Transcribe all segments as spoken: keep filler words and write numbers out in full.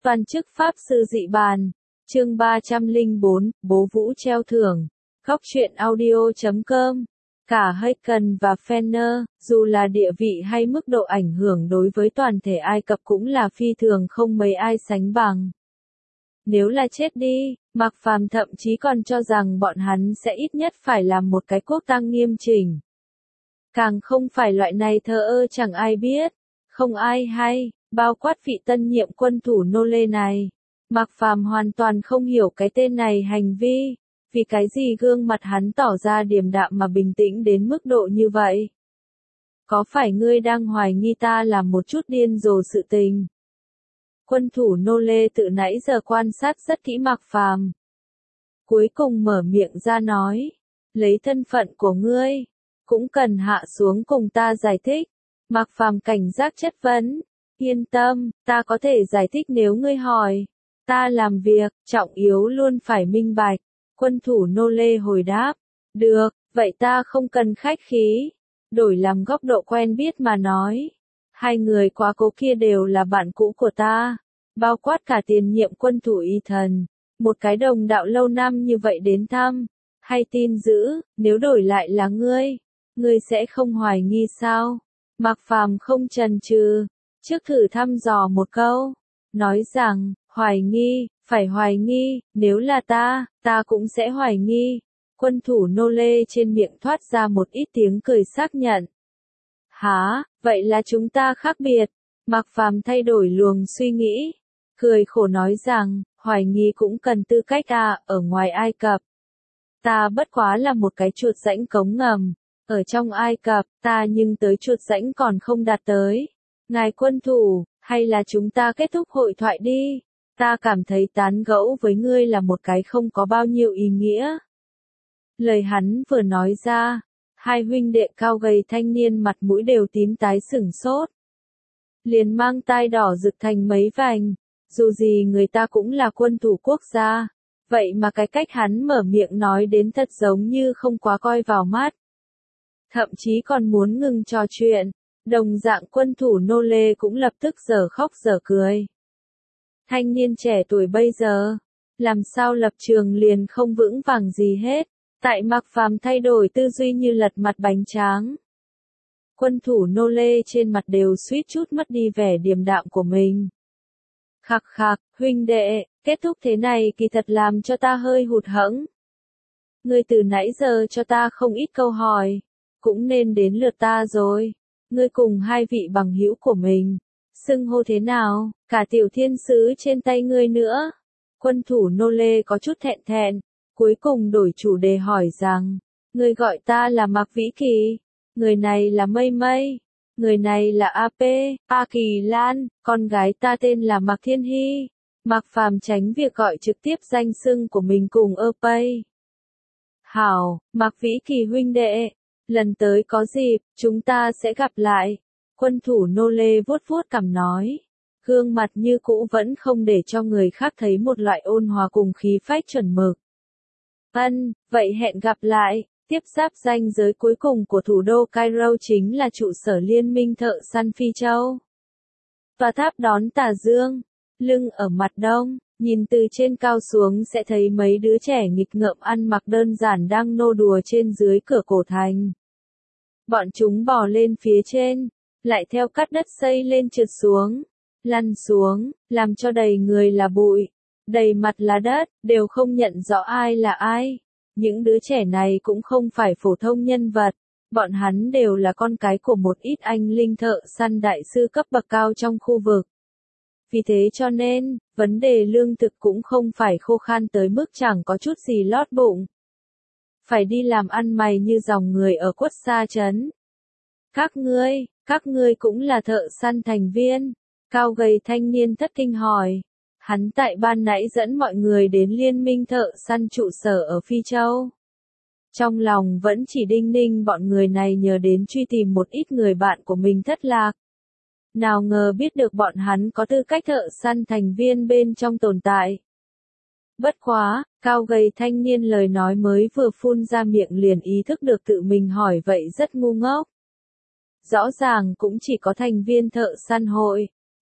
Toàn chức Pháp Sư Dị Bàn, chương ba trăm lẻ bốn, Bố Vũ treo thưởng, Góc truyện audio chấm com. Cả Haken và Fenner, dù là địa vị hay mức độ ảnh hưởng đối với toàn thể Ai Cập cũng là phi thường không mấy ai sánh bằng. Nếu là chết đi, Mạc Phàm thậm chí còn cho rằng bọn hắn sẽ ít nhất phải làm một cái quốc tang nghiêm chỉnh. Càng không phải loại này thờ ơ chẳng ai biết, không ai hay, bao quát vị tân nhiệm quân thủ nô lê này. Mạc Phàm hoàn toàn không hiểu cái tên này hành vi, vì cái gì gương mặt hắn tỏ ra điềm đạm mà bình tĩnh đến mức độ như vậy. Có phải ngươi đang hoài nghi ta làm một chút điên rồ sự tình? Quân thủ nô lê tự nãy giờ quan sát rất kỹ Mạc Phàm. Cuối cùng mở miệng ra nói, lấy thân phận của ngươi, cũng cần hạ xuống cùng ta giải thích. Mạc Phàm cảnh giác chất vấn, yên tâm, ta có thể giải thích nếu ngươi hỏi. Ta làm việc, trọng yếu luôn phải minh bạch. Quân thủ nô lê hồi đáp, được, vậy ta không cần khách khí. Đổi làm góc độ quen biết mà nói. Hai người quá cố kia đều là bạn cũ của ta. Bao quát cả tiền nhiệm quân thủ y thần. Một cái đồng đạo lâu năm như vậy đến thăm. Hay tin dữ, nếu đổi lại là ngươi. Ngươi sẽ không hoài nghi sao? Mạc Phàm không chần chừ. Trước thử thăm dò một câu. Nói rằng, hoài nghi, phải hoài nghi, nếu là ta, ta cũng sẽ hoài nghi. Quân thủ nô lê trên miệng thoát ra một ít tiếng cười xác nhận. Hả, vậy là chúng ta khác biệt. Mạc Phàm thay đổi luồng suy nghĩ. Cười khổ nói rằng, hoài nghi cũng cần tư cách à, ở ngoài Ai Cập. Ta bất quá là một cái chuột rãnh cống ngầm. Ở trong Ai Cập, ta nhưng tới chuột rãnh còn không đạt tới. Ngài quân thủ, hay là chúng ta kết thúc hội thoại đi? Ta cảm thấy tán gẫu với ngươi là một cái không có bao nhiêu ý nghĩa. Lời hắn vừa nói ra, hai huynh đệ cao gầy thanh niên mặt mũi đều tím tái sửng sốt. Liền mang tai đỏ rực thành mấy vành, dù gì người ta cũng là quân thủ quốc gia, vậy mà cái cách hắn mở miệng nói đến thật giống như không quá coi vào mắt. Thậm chí còn muốn ngừng trò chuyện, đồng dạng quân thủ nô lê cũng lập tức dở khóc dở cười. Thanh niên trẻ tuổi bây giờ, làm sao lập trường liền không vững vàng gì hết, tại Mạc Phàm thay đổi tư duy như lật mặt bánh tráng. Quân thủ nô lê trên mặt đều suýt chút mất đi vẻ điềm đạm của mình. Khặc khặc, huynh đệ, kết thúc thế này kỳ thật làm cho ta hơi hụt hẫng. Ngươi từ nãy giờ cho ta không ít câu hỏi, cũng nên đến lượt ta rồi. Ngươi cùng hai vị bằng hữu của mình, xưng hô thế nào, cả tiểu thiên sứ trên tay ngươi nữa. Quân thủ nô lê có chút thẹn thẹn, cuối cùng đổi chủ đề hỏi rằng, ngươi gọi ta là Mạc Vĩ Kỳ, người này là Mây Mây, người này là a pê, A Kỳ Lan, con gái ta tên là Mạc Thiên Hy. Mạc Phàm tránh việc gọi trực tiếp danh xưng của mình cùng ơ pây. Hảo, Mạc Vĩ Kỳ huynh đệ. Lần tới có dịp, chúng ta sẽ gặp lại. Quân thủ nô lê vuốt vuốt cằm nói. Gương mặt như cũ vẫn không để cho người khác thấy một loại ôn hòa cùng khí phách chuẩn mực. Ân, vậy hẹn gặp lại. Tiếp giáp ranh giới cuối cùng của thủ đô Cairo chính là trụ sở liên minh thợ săn Phi Châu. Tòa tháp đón tà dương, lưng ở mặt đông. Nhìn từ trên cao xuống sẽ thấy mấy đứa trẻ nghịch ngợm ăn mặc đơn giản đang nô đùa trên dưới cửa cổ thành. Bọn chúng bò lên phía trên, lại theo cắt đất xây lên trượt xuống, lăn xuống, làm cho đầy người là bụi, đầy mặt là đất, đều không nhận rõ ai là ai. Những đứa trẻ này cũng không phải phổ thông nhân vật, bọn hắn đều là con cái của một ít anh linh thợ săn đại sư cấp bậc cao trong khu vực. Vì thế cho nên, vấn đề lương thực cũng không phải khô khan tới mức chẳng có chút gì lót bụng. Phải đi làm ăn mày như dòng người ở Quất Sa trấn. Các ngươi, các ngươi cũng là thợ săn thành viên. Cao gầy thanh niên thất kinh hỏi. Hắn tại ban nãy dẫn mọi người đến liên minh thợ săn trụ sở ở Phi Châu. Trong lòng vẫn chỉ đinh ninh bọn người này nhờ đến truy tìm một ít người bạn của mình thất lạc. Nào ngờ biết được bọn hắn có tư cách thợ săn thành viên bên trong tồn tại. Bất quá, cao gầy thanh niên lời nói mới vừa phun ra miệng liền ý thức được tự mình hỏi vậy rất ngu ngốc. Rõ ràng cũng chỉ có thành viên thợ săn hội,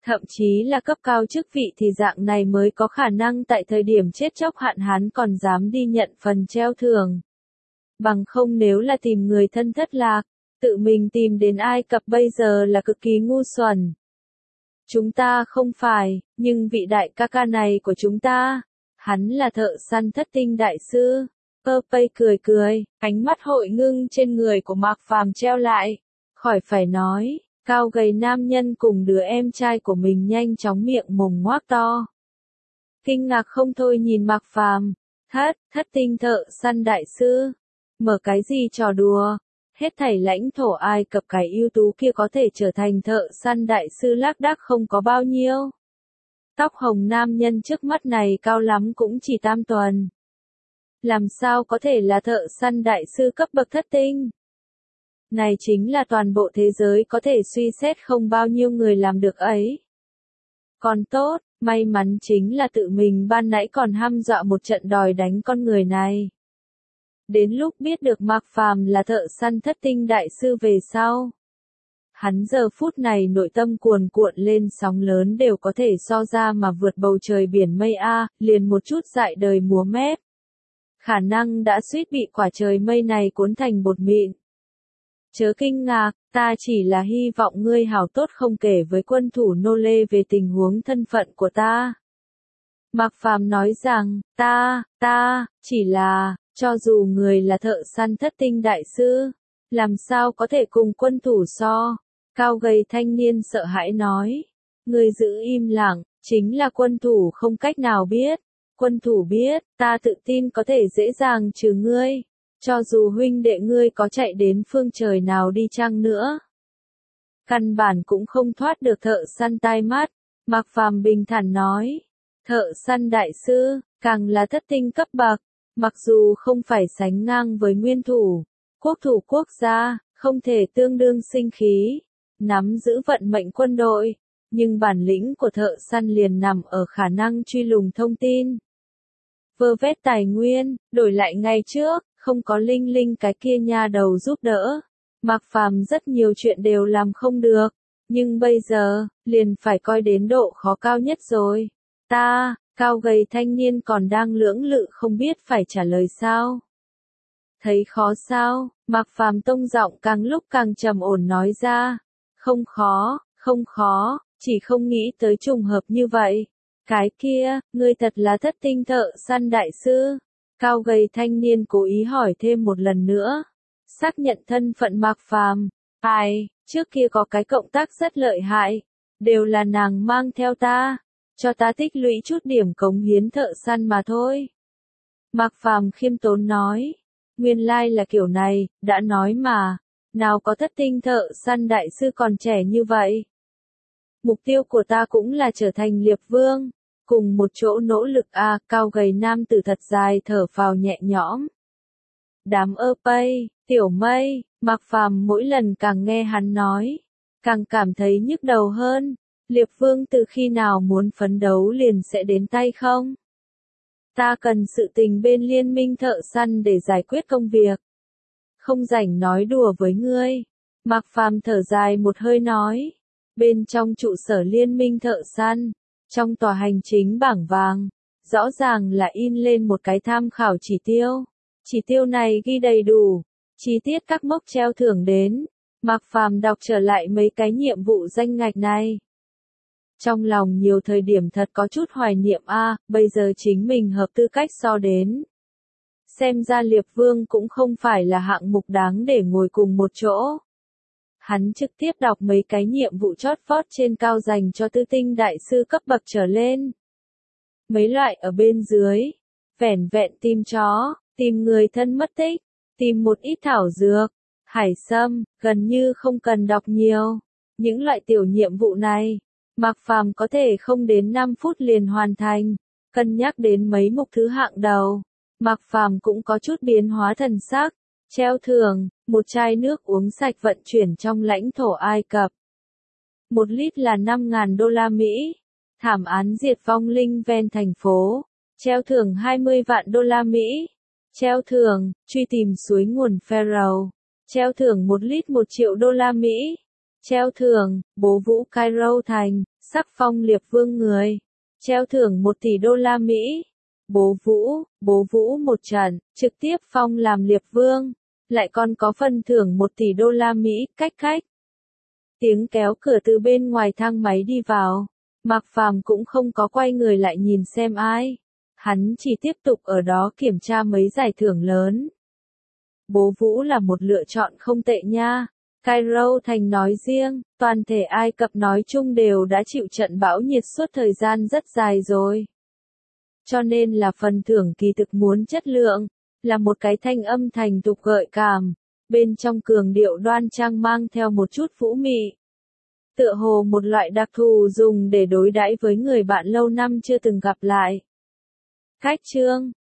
Thậm chí là cấp cao chức vị thì dạng này mới có khả năng tại thời điểm chết chóc hạn hán còn dám đi nhận phần treo thưởng. Bằng không nếu là tìm người thân thất lạc, tự mình tìm đến Ai Cập bây giờ là cực kỳ ngu xuẩn. Chúng ta không phải, nhưng vị đại ca ca này của chúng ta, hắn là thợ săn thất tinh đại sư. Ơ Pây cười cười, ánh mắt hội ngưng trên người của Mạc Phàm treo lại. Khỏi phải nói, cao gầy nam nhân cùng đứa em trai của mình nhanh chóng miệng mồm ngoác to. Kinh ngạc không thôi nhìn Mạc Phàm, thất, thất tinh thợ săn đại sư. Mở cái gì trò đùa, hết thảy lãnh thổ Ai Cập cái ưu tú kia có thể trở thành thợ săn đại sư lác đác không có bao nhiêu. Tóc hồng nam nhân trước mắt này cao lắm cũng chỉ tam tuần. Làm sao có thể là thợ săn đại sư cấp bậc thất tinh? Này chính là toàn bộ thế giới có thể suy xét không bao nhiêu người làm được ấy. Còn tốt, may mắn chính là tự mình ban nãy còn hăm dọa một trận đòi đánh con người này. Đến lúc biết được Mạc Phàm là thợ săn thất tinh đại sư về sau. Hắn giờ phút này nội tâm cuồn cuộn lên sóng lớn đều có thể so ra mà vượt bầu trời biển mây A, liền một chút dại đời múa mép. Khả năng đã suýt bị quả trời mây này cuốn thành bột mịn. Chớ kinh ngạc, ta chỉ là hy vọng ngươi hảo tốt không kể với quân thủ nô lê về tình huống thân phận của ta. Mạc Phàm nói rằng, ta, ta, chỉ là, cho dù người là thợ săn thất tinh đại sư, làm sao có thể cùng quân thủ so. Cao gầy thanh niên sợ hãi nói, ngươi giữ im lặng, chính là quân thủ không cách nào biết. Quân thủ biết, ta tự tin có thể dễ dàng trừ ngươi, cho dù huynh đệ ngươi có chạy đến phương trời nào đi chăng nữa. Căn bản cũng không thoát được thợ săn tai mắt, Mạc Phàm bình thản nói, thợ săn đại sư, càng là thất tinh cấp bậc, mặc dù không phải sánh ngang với nguyên thủ, quốc thủ quốc gia, không thể tương đương sinh khí, nắm giữ vận mệnh quân đội, nhưng bản lĩnh của thợ săn liền nằm ở khả năng truy lùng thông tin. Vơ vét tài nguyên, đổi lại ngày trước, không có Linh Linh cái kia nha đầu giúp đỡ. Mạc Phàm rất nhiều chuyện đều làm không được, nhưng bây giờ, liền phải coi đến độ khó cao nhất rồi. Ta, cao gầy thanh niên còn đang lưỡng lự không biết phải trả lời sao. Thấy khó sao, Mạc Phàm tông giọng càng lúc càng trầm ổn nói ra. Không khó, không khó, chỉ không nghĩ tới trùng hợp như vậy. Cái kia, ngươi thật là thất tinh thợ săn đại sư. Cao gầy thanh niên cố ý hỏi thêm một lần nữa. Xác nhận thân phận Mạc Phàm. Ai, trước kia có cái cộng tác rất lợi hại. Đều là nàng mang theo ta. Cho ta tích lũy chút điểm cống hiến thợ săn mà thôi. Mạc Phàm khiêm tốn nói. Nguyên lai là kiểu này, đã nói mà. Nào có thất tinh thợ săn đại sư còn trẻ như vậy. Mục tiêu của ta cũng là trở thành liệp vương. Cùng một chỗ nỗ lực a à, cao gầy nam tử thật dài thở phào nhẹ nhõm. Đám ơ pây, tiểu mây, Mạc Phàm mỗi lần càng nghe hắn nói, càng cảm thấy nhức đầu hơn. Liệp vương từ khi nào muốn phấn đấu liền sẽ đến tay không? Ta cần sự tình bên liên minh thợ săn để giải quyết công việc. Không rảnh nói đùa với ngươi. Mạc Phàm thở dài một hơi nói. Bên trong trụ sở liên minh thợ săn, trong tòa hành chính bảng vàng, rõ ràng là in lên một cái tham khảo chỉ tiêu. Chỉ tiêu này ghi đầy đủ, chi tiết các mốc treo thưởng đến. Mạc Phàm đọc trở lại mấy cái nhiệm vụ danh ngạch này. Trong lòng nhiều thời điểm thật có chút hoài niệm a, à, bây giờ chính mình hợp tư cách so đến. Xem ra Liệp Vương cũng không phải là hạng mục đáng để ngồi cùng một chỗ. Hắn trực tiếp đọc mấy cái nhiệm vụ chót vót trên cao dành cho tư tinh đại sư cấp bậc trở lên. Mấy loại ở bên dưới, vẻn vẹn tìm chó, tìm người thân mất tích, tìm một ít thảo dược, hải sâm, gần như không cần đọc nhiều. Những loại tiểu nhiệm vụ này, Mạc Phàm có thể không đến năm phút liền hoàn thành. Cân nhắc đến mấy mục thứ hạng đầu, Mạc Phàm cũng có chút biến hóa thần sắc. Treo thưởng, một chai nước uống sạch vận chuyển trong lãnh thổ Ai Cập. Một lít là năm nghìn đô la Mỹ. Thảm án diệt vong linh ven thành phố. Treo thưởng hai mươi vạn đô la Mỹ. Treo thưởng, truy tìm suối nguồn Pharaoh. Treo thưởng một lít một triệu đô la Mỹ. Treo thưởng, bố vũ Cairo thành, sắc phong Liệp Vương người. Treo thưởng một tỷ đô la Mỹ. Bố Vũ, bố Vũ một trận, trực tiếp phong làm Liệp Vương. Lại còn có phần thưởng một tỷ đô la Mỹ, cách cách. Tiếng kéo cửa từ bên ngoài thang máy đi vào. Mạc Phàm cũng không có quay người lại nhìn xem ai. Hắn chỉ tiếp tục ở đó kiểm tra mấy giải thưởng lớn. Bố Vũ là một lựa chọn không tệ nha. Cairo Thành nói riêng, toàn thể Ai Cập nói chung đều đã chịu trận bão nhiệt suốt thời gian rất dài rồi. Cho nên là phần thưởng kỳ thực muốn chất lượng, là một cái thanh âm thành tục gợi cảm, bên trong cường điệu đoan trang mang theo một chút vũ mị. Tựa hồ một loại đặc thù dùng để đối đãi với người bạn lâu năm chưa từng gặp lại. Khách trương,